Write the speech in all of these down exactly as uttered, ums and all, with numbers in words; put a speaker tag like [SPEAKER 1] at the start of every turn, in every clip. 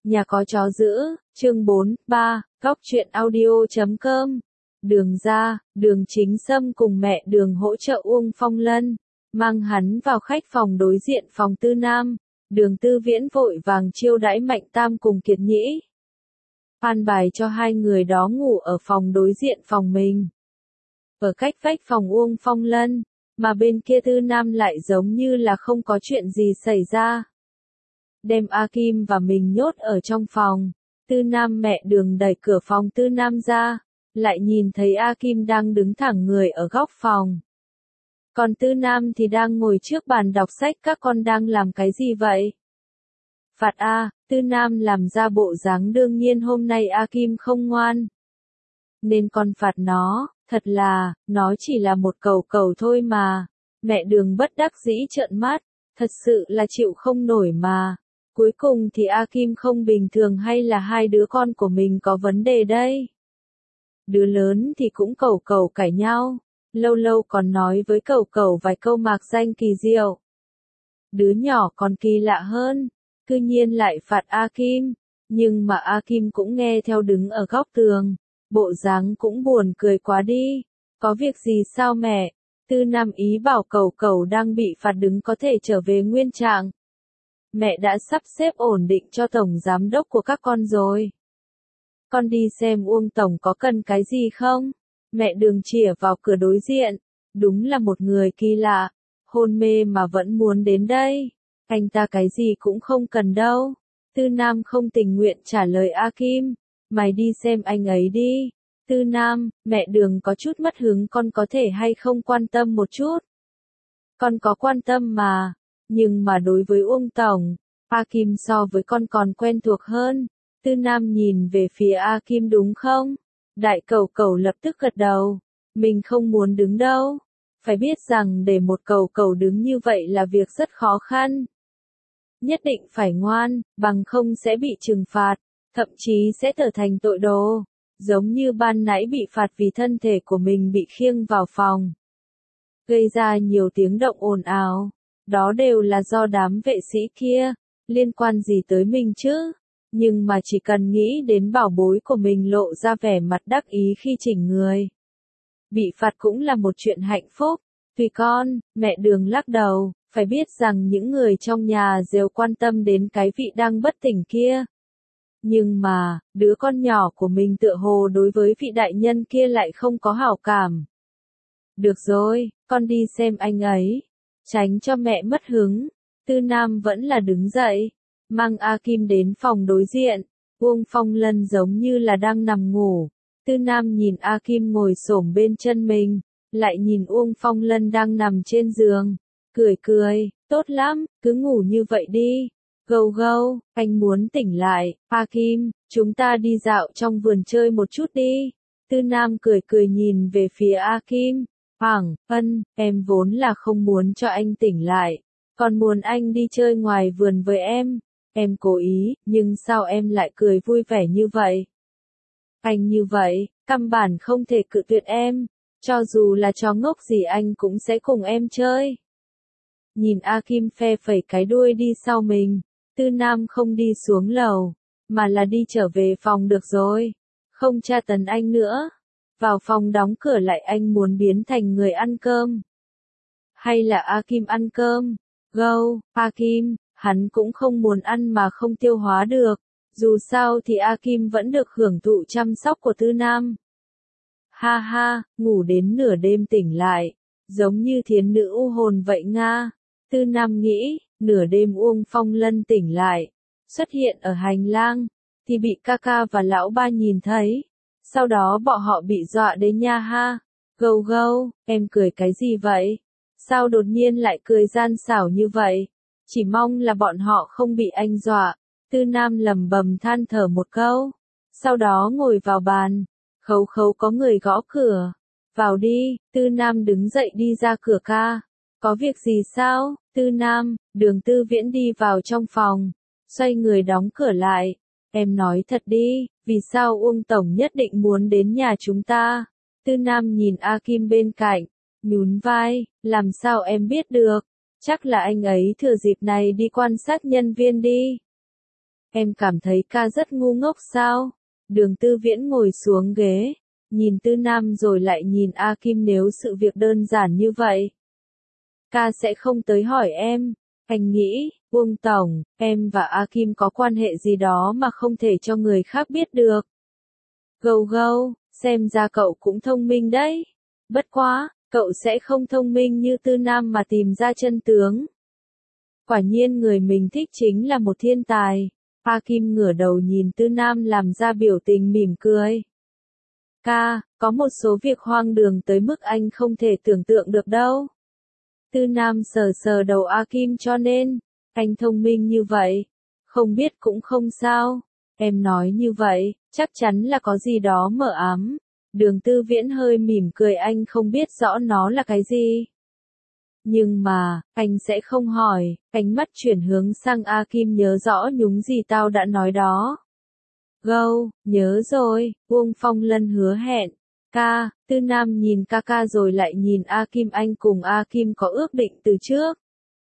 [SPEAKER 1] Nhà có chó giữ, chương bốn, ba, góc truyện audio chấm com. Đường ra, Đường Chính Sâm cùng mẹ Đường hỗ trợ Uông Phong Lân, mang hắn vào khách phòng đối diện phòng Tư Nam. Đường Tư Viễn vội vàng chiêu đãi Mạnh Tam cùng Kiệt Nhĩ, an bài cho hai người đó ngủ ở phòng đối diện phòng mình. Ở cách vách phòng Uông Phong Lân, mà bên kia Tư Nam lại giống như là không có chuyện gì xảy ra. Đem A Kim và mình nhốt ở trong phòng. Tư Nam mẹ Đường đẩy cửa phòng Tư Nam ra, lại nhìn thấy A Kim đang đứng thẳng người ở góc phòng. Còn Tư Nam thì đang ngồi trước bàn đọc sách. Các con đang làm cái gì vậy? Phạt A, Tư Nam làm ra bộ dáng đương nhiên hôm nay A Kim không ngoan, nên con phạt nó. Thật là, nó chỉ là một cẩu cẩu thôi mà. Mẹ Đường bất đắc dĩ trợn mắt, thật sự là chịu không nổi mà. Cuối cùng thì A Kim không bình thường hay là hai đứa con của mình có vấn đề đây? Đứa lớn thì cũng cẩu cẩu cãi nhau, lâu lâu còn nói với cẩu cẩu vài câu mạc danh kỳ diệu. Đứa nhỏ còn kỳ lạ hơn, cư nhiên lại phạt A Kim, nhưng mà A Kim cũng nghe theo đứng ở góc tường, bộ dáng cũng buồn cười quá đi. Có việc gì sao mẹ? Tư Nam ý bảo cẩu cẩu đang bị phạt đứng có thể trở về nguyên trạng. Mẹ đã sắp xếp ổn định cho tổng giám đốc của các con rồi. Con đi xem Uông tổng có cần cái gì không? Mẹ Đường chìa vào cửa đối diện. Đúng là một người kỳ lạ, hôn mê mà vẫn muốn đến đây. Anh ta cái gì cũng không cần đâu. Tư Nam không tình nguyện trả lời A Kim. Mày đi xem anh ấy đi. Tư Nam, mẹ Đường có chút mất hứng, con có thể hay không quan tâm một chút? Con có quan tâm mà. Nhưng mà đối với Uông tổng, A Kim so với con còn quen thuộc hơn. Tư Nam nhìn về phía A Kim đúng không? Đại cẩu cẩu lập tức gật đầu. Mình không muốn đứng đâu. Phải biết rằng để một cẩu cẩu đứng như vậy là việc rất khó khăn. Nhất định phải ngoan, bằng không sẽ bị trừng phạt, thậm chí sẽ trở thành tội đồ. Giống như ban nãy bị phạt vì thân thể của mình bị khiêng vào phòng, gây ra nhiều tiếng động ồn ào. Đó đều là do đám vệ sĩ kia, liên quan gì tới mình chứ? Nhưng mà chỉ cần nghĩ đến bảo bối của mình lộ ra vẻ mặt đắc ý khi chỉnh người, bị phạt cũng là một chuyện hạnh phúc. Tùy con, mẹ Đường lắc đầu, phải biết rằng những người trong nhà đều quan tâm đến cái vị đang bất tỉnh kia. Nhưng mà, đứa con nhỏ của mình tựa hồ đối với vị đại nhân kia lại không có hảo cảm. Được rồi, con đi xem anh ấy. Tránh cho mẹ mất hứng, Tư Nam vẫn là đứng dậy, mang A Kim đến phòng đối diện. Uông Phong Lân giống như là đang nằm ngủ. Tư Nam nhìn A Kim ngồi xổm bên chân mình, lại nhìn Uông Phong Lân đang nằm trên giường, cười cười, tốt lắm, cứ ngủ như vậy đi. Gâu gâu, anh muốn tỉnh lại. A Kim, chúng ta đi dạo trong vườn chơi một chút đi. Tư Nam cười cười nhìn về phía A Kim. Hoàng, ân, em vốn là không muốn cho anh tỉnh lại, còn muốn anh đi chơi ngoài vườn với em. Em cố ý, nhưng sao em lại cười vui vẻ như vậy? Anh như vậy, căn bản không thể cự tuyệt em, cho dù là chó ngốc gì anh cũng sẽ cùng em chơi. Nhìn A Kim phe phẩy cái đuôi đi sau mình, Tư Nam không đi xuống lầu, mà là đi trở về phòng được rồi, không tra tấn anh nữa. Vào phòng đóng cửa lại, anh muốn biến thành người ăn cơm, hay là A Kim ăn cơm? Gâu, A Kim, hắn cũng không muốn ăn mà không tiêu hóa được. Dù sao thì A Kim vẫn được hưởng thụ chăm sóc của Tư Nam. Ha ha, ngủ đến nửa đêm tỉnh lại, giống như thiến nữ u hồn vậy nga. Tư Nam nghĩ, nửa đêm Uông Phong Lân tỉnh lại, xuất hiện ở hành lang, thì bị ca ca và lão ba nhìn thấy. Sau đó bọn họ bị dọa đến nha ha. Gâu gâu, em cười cái gì vậy? Sao đột nhiên lại cười gian xảo như vậy? Chỉ mong là bọn họ không bị anh dọa. Tư Nam lầm bầm than thở một câu. Sau đó ngồi vào bàn. Khấu khấu có người gõ cửa. Vào đi. Tư Nam đứng dậy đi ra cửa ca. Có việc gì sao? Tư Nam, Đường Tư Viễn đi vào trong phòng, xoay người đóng cửa lại. Em nói thật đi, vì sao Uông tổng nhất định muốn đến nhà chúng ta? Tư Nam nhìn A Kim bên cạnh, nhún vai, làm sao em biết được? Chắc là anh ấy thừa dịp này đi quan sát nhân viên đi. em cảm thấy ca rất ngu ngốc sao? Đường Tư Viễn ngồi xuống ghế, nhìn Tư Nam rồi lại nhìn A Kim, nếu sự việc đơn giản như vậy, ca sẽ không tới hỏi em. Anh nghĩ, Uông Tổng, em và A Kim có quan hệ gì đó mà không thể cho người khác biết được. Gâu gâu, xem ra cậu cũng thông minh đấy. Bất quá, cậu sẽ không thông minh như Tư Nam mà tìm ra chân tướng. Quả nhiên người mình thích chính là một thiên tài. A Kim ngửa đầu nhìn Tư Nam làm ra biểu tình mỉm cười. Ca, có một số việc hoang đường tới mức anh không thể tưởng tượng được đâu. Tư Nam sờ sờ đầu A Kim, cho nên, anh thông minh như vậy. Không biết cũng không sao. Em nói như vậy, chắc chắn là có gì đó mờ ám. Đường Tư Viễn hơi mỉm cười, anh không biết rõ nó là cái gì. Nhưng mà, anh sẽ không hỏi. Ánh mắt chuyển hướng sang A Kim, nhớ rõ nhúng gì tao đã nói đó. Gâu, nhớ rồi, Uông Phong Lân hứa hẹn. Ca, Tư Nam nhìn ca ca rồi lại nhìn A Kim, anh cùng A Kim có ước định từ trước.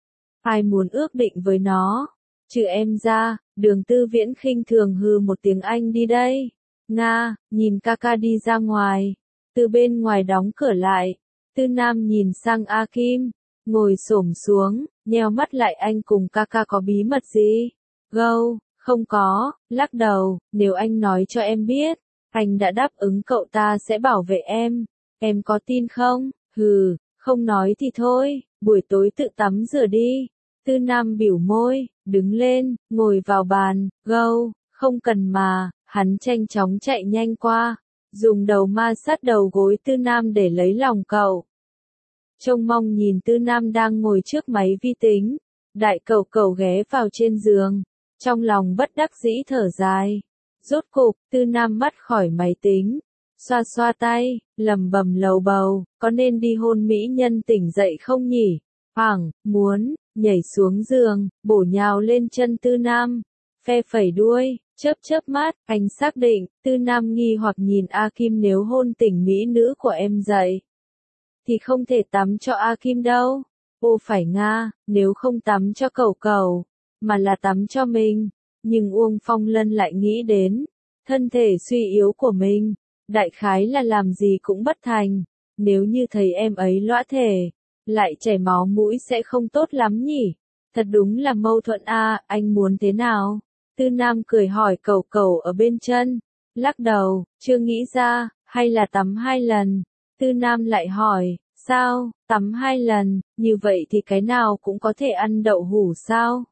[SPEAKER 1] Ai muốn ước định với nó? Trừ em ra. Đường Tư Viễn khinh thường hừ một tiếng, anh đi đây. Nga, nhìn ca ca đi ra ngoài. Từ bên ngoài đóng cửa lại. Tư Nam nhìn sang A Kim, ngồi xổm xuống, nheo mắt lại, anh cùng ca ca có bí mật gì? Gâu, không có, lắc đầu, nếu anh nói cho em biết, anh đã đáp ứng cậu ta sẽ bảo vệ em. Em có tin không? Hừ, không nói thì thôi, buổi tối tự tắm rửa đi. Tư Nam bĩu môi, đứng lên, ngồi vào bàn. Gâu, không cần mà. Hắn nhanh chóng chạy nhanh qua, dùng đầu ma sát đầu gối Tư Nam để lấy lòng cậu. Trông mong nhìn Tư Nam đang ngồi trước máy vi tính, đại cẩu cẩu ghé vào trên giường, trong lòng bất đắc dĩ thở dài. Rốt cục, Tư Nam mắt khỏi máy tính, xoa xoa tay, lầm bầm lầu bầu, có nên đi hôn mỹ nhân tỉnh dậy không nhỉ? Hoảng, muốn, nhảy xuống giường, bổ nhào lên chân Tư Nam, phe phẩy đuôi. Chớp chớp mắt, anh xác định, Tư Nam nghi hoặc nhìn A Kim, nếu hôn tỉnh mỹ nữ của em dậy, thì không thể tắm cho A Kim đâu. Ô phải Nga, nếu không tắm cho cẩu cẩu, mà là tắm cho mình. Nhưng Uông Phong Lân lại nghĩ đến, thân thể suy yếu của mình, đại khái là làm gì cũng bất thành. Nếu như thấy em ấy lõa thể, lại chảy máu mũi sẽ không tốt lắm nhỉ. Thật đúng là mâu thuẫn a, anh muốn thế nào? Tư Nam cười hỏi cẩu cẩu ở bên chân, lắc đầu, chưa nghĩ ra, hay là tắm hai lần. Tư Nam lại hỏi, sao, tắm hai lần, như vậy thì cái nào cũng có thể ăn đậu hũ sao?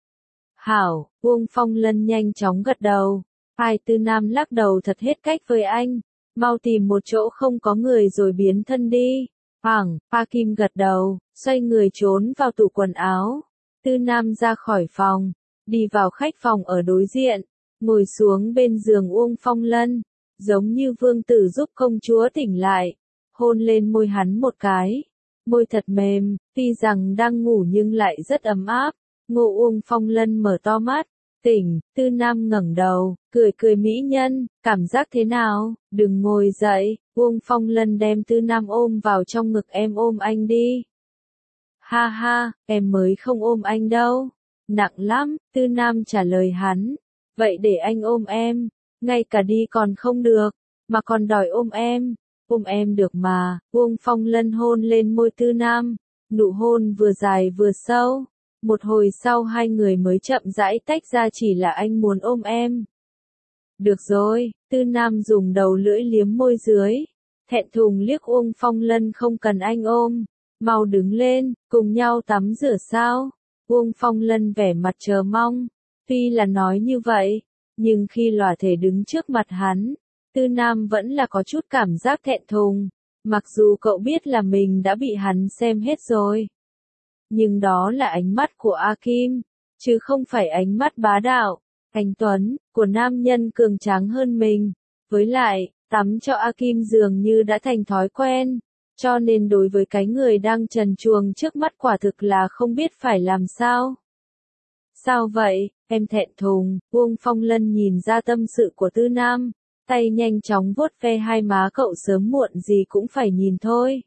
[SPEAKER 1] Hảo, Uông Phong Lân nhanh chóng gật đầu. Hai, Tư Nam lắc đầu, thật hết cách với anh, mau tìm một chỗ không có người rồi biến thân đi. Hoàng, A Kim gật đầu, xoay người trốn vào tủ quần áo. Tư Nam ra khỏi phòng, đi vào khách phòng ở đối diện, ngồi xuống bên giường Uông Phong Lân, giống như vương tử giúp công chúa tỉnh lại, hôn lên môi hắn một cái. Môi thật mềm, tuy rằng đang ngủ nhưng lại rất ấm áp. Ngô Uông Phong Lân mở to mắt, tỉnh. Tư Nam ngẩng đầu, cười cười, mỹ nhân, cảm giác thế nào? Đừng ngồi dậy. Uông Phong Lân đem Tư Nam ôm vào trong ngực, em ôm anh đi. Ha ha, em mới không ôm anh đâu. Nặng lắm, Tư Nam trả lời hắn. Vậy để anh ôm em, ngay cả đi còn không được, mà còn đòi ôm em. Ôm em được mà. Uông Phong Lân hôn lên môi Tư Nam, nụ hôn vừa dài vừa sâu. Một hồi sau hai người mới chậm rãi tách ra, chỉ là anh muốn ôm em. Được rồi, Tư Nam dùng đầu lưỡi liếm môi dưới, thẹn thùng liếc Uông Phong Lân, không cần anh ôm, mau đứng lên, cùng nhau tắm rửa sao? Uông Phong Lân vẻ mặt chờ mong, tuy là nói như vậy, nhưng khi lòa thể đứng trước mặt hắn, Tư Nam vẫn là có chút cảm giác thẹn thùng, mặc dù cậu biết là mình đã bị hắn xem hết rồi. Nhưng đó là ánh mắt của A Kim, chứ không phải ánh mắt bá đạo, anh tuấn, của nam nhân cường tráng hơn mình. Với lại, tắm cho A Kim dường như đã thành thói quen, cho nên đối với cái người đang trần truồng trước mắt quả thực là không biết phải làm sao. Sao vậy, em thẹn thùng? Uông Phong Lân nhìn ra tâm sự của Tư Nam, tay nhanh chóng vuốt ve hai má cậu, sớm muộn gì cũng phải nhìn thôi.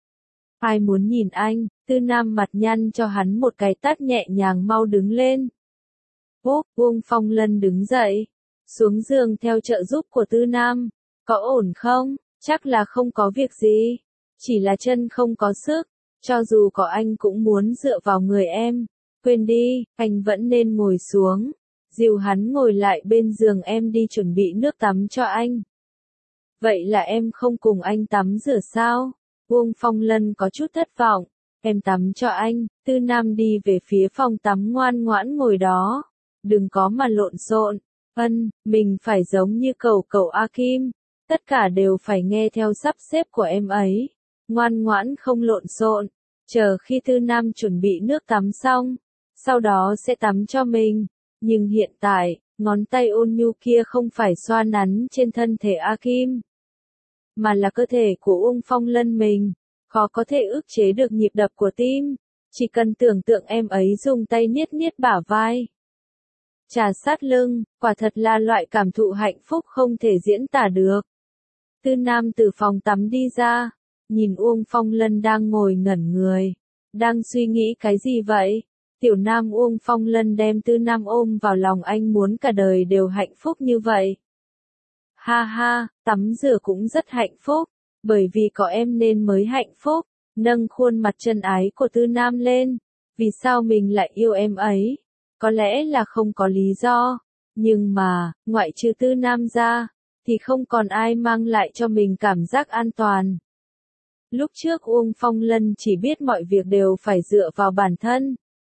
[SPEAKER 1] Ai muốn nhìn anh? Tư Nam mặt nhăn cho hắn một cái tát nhẹ nhàng, mau đứng lên. phúc. Uông Phong Lân đứng dậy, xuống giường theo trợ giúp của Tư Nam. Có ổn không? Chắc là không có việc gì. Chỉ là chân không có sức. Cho dù có anh cũng muốn dựa vào người em. Quên đi, anh vẫn nên ngồi xuống. Dìu hắn ngồi lại bên giường em đi chuẩn bị nước tắm cho anh. Vậy là em không cùng anh tắm rửa sao? Uông Phong Lân có chút thất vọng. Em tắm cho anh. Tư Nam đi về phía phòng tắm ngoan ngoãn ngồi đó. Đừng có mà lộn xộn. Ân, mình phải giống như cậu cậu A Kim. Tất cả đều phải nghe theo sắp xếp của em ấy. Ngoan ngoãn không lộn xộn. Chờ khi Tư Nam chuẩn bị nước tắm xong. Sau đó sẽ tắm cho mình. Nhưng hiện tại, ngón tay ôn nhu kia không phải xoa nắn trên thân thể A Kim. Mà là cơ thể của Uông Phong Lân mình. Khó có thể ức chế được nhịp đập của tim. Chỉ cần tưởng tượng em ấy dùng tay niết niết bả vai. Trà sát lưng, quả thật là loại cảm thụ hạnh phúc không thể diễn tả được. Tư Nam từ phòng tắm đi ra. Nhìn Uông Phong Lân đang ngồi ngẩn người. Đang suy nghĩ cái gì vậy? Tiểu Nam Uông Phong Lân đem Tư Nam ôm vào lòng anh muốn cả đời đều hạnh phúc như vậy. Ha ha, tắm rửa cũng rất hạnh phúc. Bởi vì có em nên mới hạnh phúc. Nâng khuôn mặt chân ái của Tư Nam lên. Vì sao mình lại yêu em ấy? Có lẽ là không có lý do. Nhưng mà, ngoại trừ Tư Nam ra, thì không còn ai mang lại cho mình cảm giác an toàn. Lúc trước Uông Phong Lân chỉ biết mọi việc đều phải dựa vào bản thân.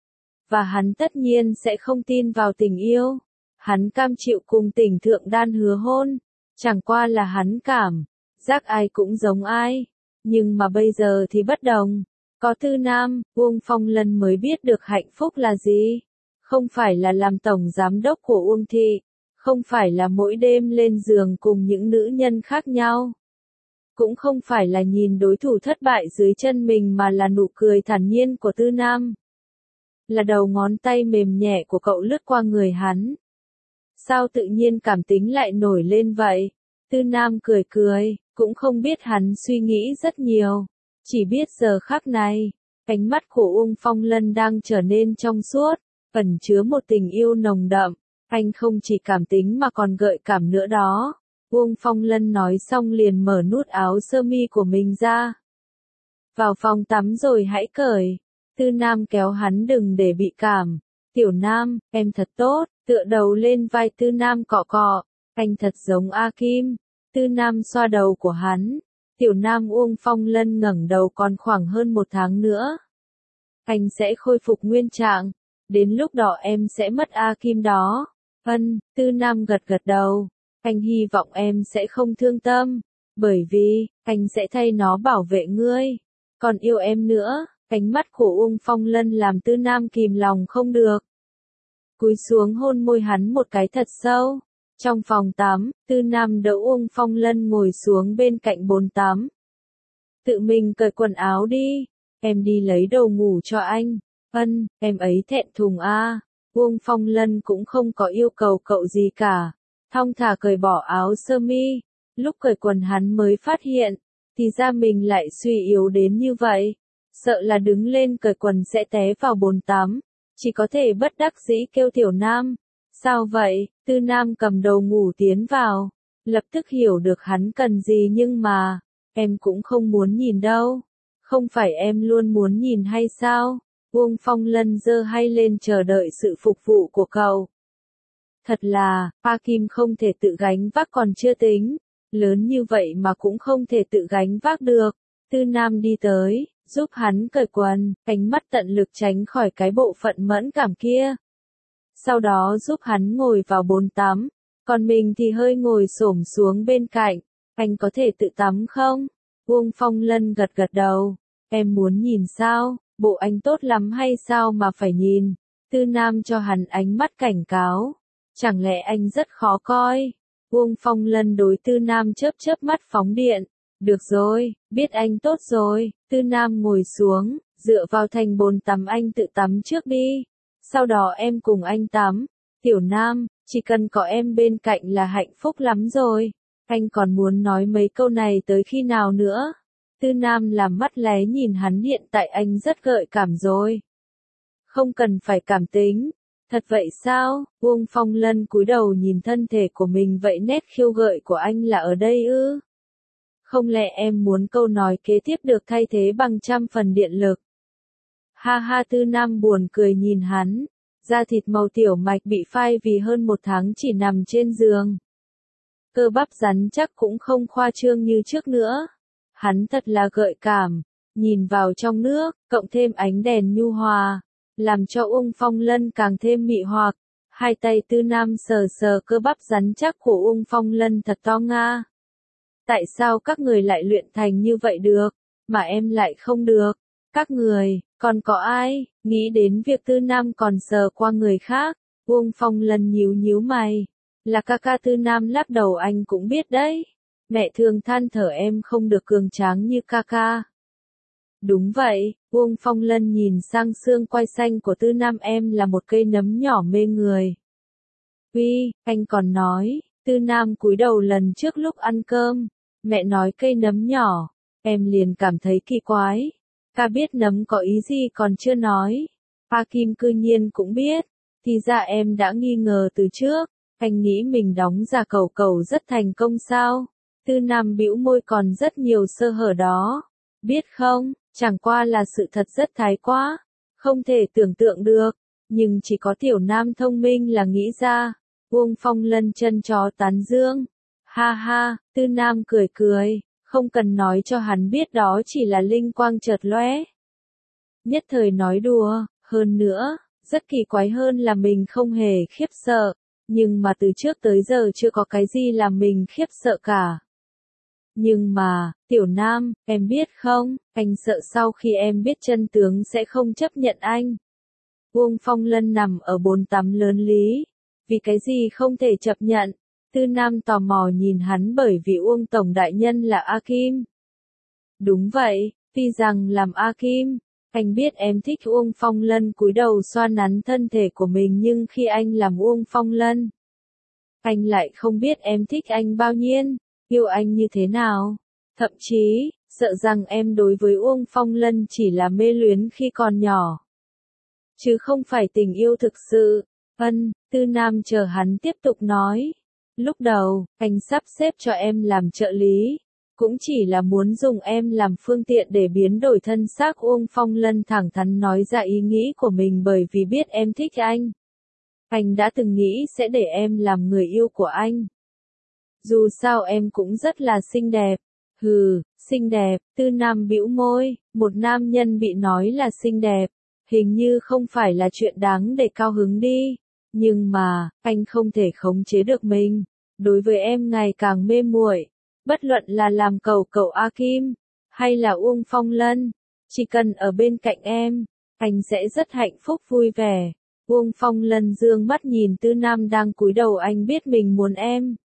[SPEAKER 1] Và hắn tất nhiên sẽ không tin vào tình yêu. Hắn cam chịu cùng Tỉnh Thượng Đan hứa hôn. Chẳng qua là hắn cảm giác ai cũng giống ai. Nhưng mà bây giờ thì bất đồng. Có Tư Nam, Uông Phong Lân mới biết được hạnh phúc là gì. Không phải là làm tổng giám đốc của Uông Thị. Không phải là mỗi đêm lên giường cùng những nữ nhân khác nhau. Cũng không phải là nhìn đối thủ thất bại dưới chân mình mà là nụ cười thản nhiên của Tư Nam. Là đầu ngón tay mềm nhẹ của cậu lướt qua người hắn. Sao tự nhiên cảm tính lại nổi lên vậy? Tư Nam cười cười, cũng không biết hắn suy nghĩ rất nhiều. Chỉ biết giờ khắc này, ánh mắt của Uông Phong Lân đang trở nên trong suốt, ẩn chứa một tình yêu nồng đậm. Anh không chỉ cảm tính mà còn gợi cảm nữa đó. Uông Phong Lân nói xong liền mở nút áo sơ mi của mình ra. Vào phòng tắm rồi hãy cởi. Tư Nam kéo hắn đừng để bị cảm. Tiểu Nam, em thật tốt, tựa đầu lên vai Tư Nam cọ cọ. Anh thật giống A Kim. Tư Nam xoa đầu của hắn. Tiểu Nam Uông Phong Lân ngẩng đầu còn khoảng hơn một tháng nữa. Anh sẽ khôi phục nguyên trạng. Đến lúc đó em sẽ mất A Kim đó. Ân, Tư Nam gật gật đầu. Anh hy vọng em sẽ không thương tâm. Bởi vì, anh sẽ thay nó bảo vệ ngươi. Còn yêu em nữa. Ánh mắt của Uông Phong Lân làm Tư Nam kìm lòng không được. Cúi xuống hôn môi hắn một cái thật sâu. Trong phòng tắm, Tư Nam đỡ Uông Phong Lân ngồi xuống bên cạnh bồn tắm. Tự mình cởi quần áo đi. Em đi lấy đồ ngủ cho anh. Ân, em ấy thẹn thùng a. À. Uông Phong Lân cũng không có yêu cầu cậu gì cả. Thong thả cởi bỏ áo sơ mi. Lúc cởi quần hắn mới phát hiện, thì ra mình lại suy yếu đến như vậy. Sợ là đứng lên cởi quần sẽ té vào bồn tắm. Chỉ có thể bất đắc dĩ kêu Tiểu Nam. Sao vậy? Tư Nam cầm đầu ngủ tiến vào. Lập tức hiểu được hắn cần gì nhưng mà, em cũng không muốn nhìn đâu. Không phải em luôn muốn nhìn hay sao? Uông Phong Lân giơ hay lên chờ đợi sự phục vụ của cậu. Thật là, A Kim không thể tự gánh vác còn chưa tính. Lớn như vậy mà cũng không thể tự gánh vác được. Tư Nam đi tới, giúp hắn cởi quần, ánh mắt tận lực tránh khỏi cái bộ phận mẫn cảm kia. Sau đó giúp hắn ngồi vào bồn tắm, còn mình thì hơi ngồi xổm xuống bên cạnh. Anh có thể tự tắm không? Uông Phong Lân gật gật đầu. Em muốn nhìn sao? Bộ anh tốt lắm hay sao mà phải nhìn? Tư Nam cho hắn ánh mắt cảnh cáo. Chẳng lẽ anh rất khó coi? Uông Phong Lân đối Tư Nam chớp chớp mắt phóng điện. Được rồi, biết anh tốt rồi. Tư Nam ngồi xuống, dựa vào thành bồn tắm anh tự tắm trước đi. Sau đó em cùng anh tắm. Tiểu Nam, chỉ cần có em bên cạnh là hạnh phúc lắm rồi. Anh còn muốn nói mấy câu này tới khi nào nữa? Tư Nam làm mắt lé nhìn hắn hiện tại anh rất gợi cảm rồi. Không cần phải cảm tính. Thật vậy sao? Uông Phong Lân cúi đầu nhìn thân thể của mình, vậy nét khiêu gợi của anh là ở đây ư? Không lẽ em muốn câu nói kế tiếp được thay thế bằng trăm phần điện lực? Ha ha, Tư Nam buồn cười nhìn hắn. Da thịt màu tiểu mạch bị phai vì hơn một tháng chỉ nằm trên giường. Cơ bắp rắn chắc cũng không khoa trương như trước nữa. Hắn thật là gợi cảm, nhìn vào trong nước, cộng thêm ánh đèn nhu hòa, làm cho Uông Phong Lân càng thêm mị hoặc. Hai tay Tư Nam sờ sờ cơ bắp rắn chắc của Uông Phong Lân thật to nga. Tại sao các người lại luyện thành như vậy được, mà em lại không được? Các người, còn có ai, nghĩ đến việc Tư Nam còn sờ qua người khác? Uông Phong Lân nhíu nhíu mày. Là ca ca. Tư Nam lắc đầu, anh cũng biết đấy. Mẹ thường than thở em không được cường tráng như ca ca. Đúng vậy, Uông Phong Lân nhìn sang xương quai xanh của Tư Nam, em là một cây nấm nhỏ mê người. Uy, anh còn nói. Tư Nam cúi đầu, lần trước lúc ăn cơm, mẹ nói cây nấm nhỏ, em liền cảm thấy kỳ quái. Ca biết nấm có ý gì còn chưa nói. A Kim cư nhiên cũng biết, thì ra em đã nghi ngờ từ trước. Anh nghĩ mình đóng giả cẩu cẩu rất thành công sao? Tư Nam bĩu môi, còn rất nhiều sơ hở đó. Biết không, chẳng qua là sự thật rất thái quá, không thể tưởng tượng được, nhưng chỉ có tiểu nam thông minh là nghĩ ra. Uông Phong Lân chân chó tán dương. Ha ha, Tư Nam cười cười, không cần nói cho hắn biết đó chỉ là linh quang chợt lóe. Nhất thời nói đùa, hơn nữa, rất kỳ quái hơn là mình không hề khiếp sợ, nhưng mà từ trước tới giờ chưa có cái gì làm mình khiếp sợ cả. Nhưng mà, tiểu Nam, em biết không, anh sợ sau khi em biết chân tướng sẽ không chấp nhận anh. Uông Phong Lân nằm ở bồn tắm lớn lý. Vì cái gì không thể chấp nhận? Tư Nam tò mò nhìn hắn, bởi vì Uông Tổng Đại Nhân là A Kim. Đúng vậy, tuy rằng làm A Kim, anh biết em thích Uông Phong Lân cúi đầu xoa nắn thân thể của mình, nhưng khi anh làm Uông Phong Lân, anh lại không biết em thích anh bao nhiêu, yêu anh như thế nào. Thậm chí, sợ rằng em đối với Uông Phong Lân chỉ là mê luyến khi còn nhỏ, chứ không phải tình yêu thực sự. Ân, Tư Nam chờ hắn tiếp tục nói. Lúc đầu, anh sắp xếp cho em làm trợ lý, cũng chỉ là muốn dùng em làm phương tiện để biến đổi thân xác. Uông Phong Lân thẳng thắn nói ra ý nghĩ của mình, bởi vì biết em thích anh. Anh đã từng nghĩ sẽ để em làm người yêu của anh. Dù sao em cũng rất là xinh đẹp. Hừ, xinh đẹp. Tư Nam bĩu môi, một nam nhân bị nói là xinh đẹp, hình như không phải là chuyện đáng để cao hứng đi. Nhưng mà, anh không thể khống chế được mình. Đối với em ngày càng mê muội. Bất luận là làm cẩu cẩu A Kim, hay là Uông Phong Lân, chỉ cần ở bên cạnh em, anh sẽ rất hạnh phúc vui vẻ. Uông Phong Lân dương mắt nhìn Tư Nam đang cúi đầu, anh biết mình muốn em.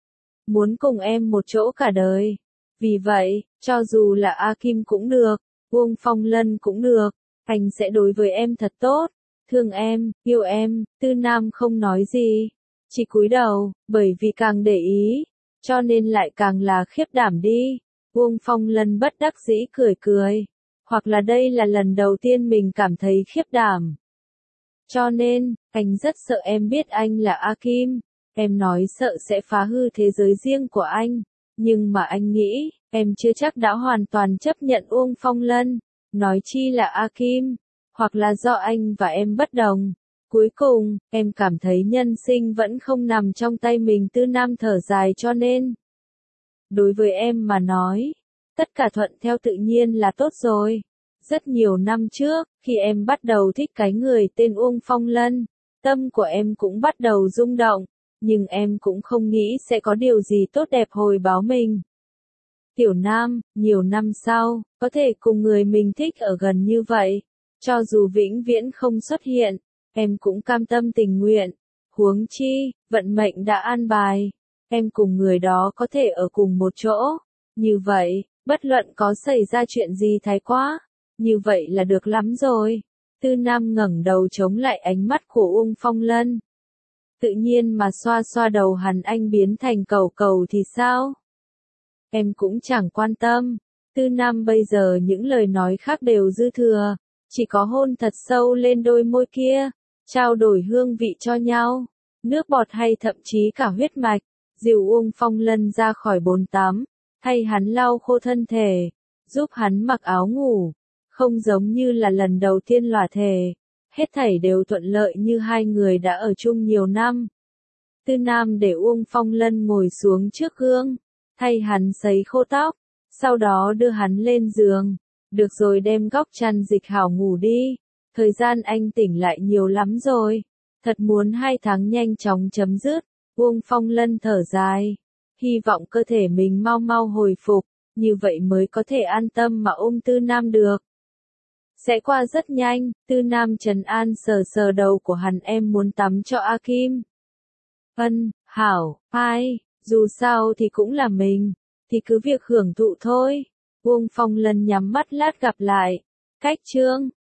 [SPEAKER 1] Muốn cùng em một chỗ cả đời. Vì vậy, cho dù là A Kim cũng được, Uông Phong Lân cũng được, anh sẽ đối với em thật tốt. Thương em, yêu em. Tư Nam không nói gì, chỉ cúi đầu, bởi vì càng để ý, cho nên lại càng là khiếp đảm đi. Uông Phong Lân bất đắc dĩ cười cười. Hoặc là đây là lần đầu tiên mình cảm thấy khiếp đảm. Cho nên, anh rất sợ em biết anh là A Kim. Em nói sợ sẽ phá hư thế giới riêng của anh. Nhưng mà anh nghĩ, em chưa chắc đã hoàn toàn chấp nhận Uông Phong Lân. Nói chi là A Kim. Hoặc là do anh và em bất đồng. Cuối cùng, em cảm thấy nhân sinh vẫn không nằm trong tay mình. Tư Nam thở dài, cho nên, đối với em mà nói, tất cả thuận theo tự nhiên là tốt rồi. Rất nhiều năm trước, khi em bắt đầu thích cái người tên Uông Phong Lân, tâm của em cũng bắt đầu rung động, nhưng em cũng không nghĩ sẽ có điều gì tốt đẹp hồi báo mình. Tiểu Nam, nhiều năm sau, có thể cùng người mình thích ở gần như vậy, cho dù vĩnh viễn không xuất hiện, em cũng cam tâm tình nguyện. Huống chi, vận mệnh đã an bài, em cùng người đó có thể ở cùng một chỗ. Như vậy, bất luận có xảy ra chuyện gì thái quá, như vậy là được lắm rồi. Tư Nam ngẩng đầu chống lại ánh mắt của Uông Phong Lân. Tự nhiên mà xoa xoa đầu hắn, anh biến thành cẩu cẩu thì sao? Em cũng chẳng quan tâm. Tư Nam bây giờ những lời nói khác đều dư thừa, chỉ có hôn thật sâu lên đôi môi kia, trao đổi hương vị cho nhau, nước bọt hay thậm chí cả huyết mạch, dìu Uông Phong Lân ra khỏi bồn tắm, thay hắn lau khô thân thể, giúp hắn mặc áo ngủ, không giống như là lần đầu tiên lỏa thể, hết thảy đều thuận lợi như hai người đã ở chung nhiều năm. Tư Nam để Uông Phong Lân ngồi xuống trước gương, thay hắn sấy khô tóc, sau đó đưa hắn lên giường, được rồi đem góc chăn dịch hảo ngủ đi, thời gian anh tỉnh lại nhiều lắm rồi, thật muốn hai tháng nhanh chóng chấm dứt. Uông Phong Lân thở dài, hy vọng cơ thể mình mau mau hồi phục, như vậy mới có thể an tâm mà ôm Tư Nam được. Sẽ qua rất nhanh, Tư Nam trấn an sờ sờ đầu của hắn, em muốn tắm cho A Kim. Ân, hảo, ai, dù sao thì cũng là mình, thì cứ việc hưởng thụ thôi. Uông Phong Lân nhắm mắt lát gặp lại. Cách chương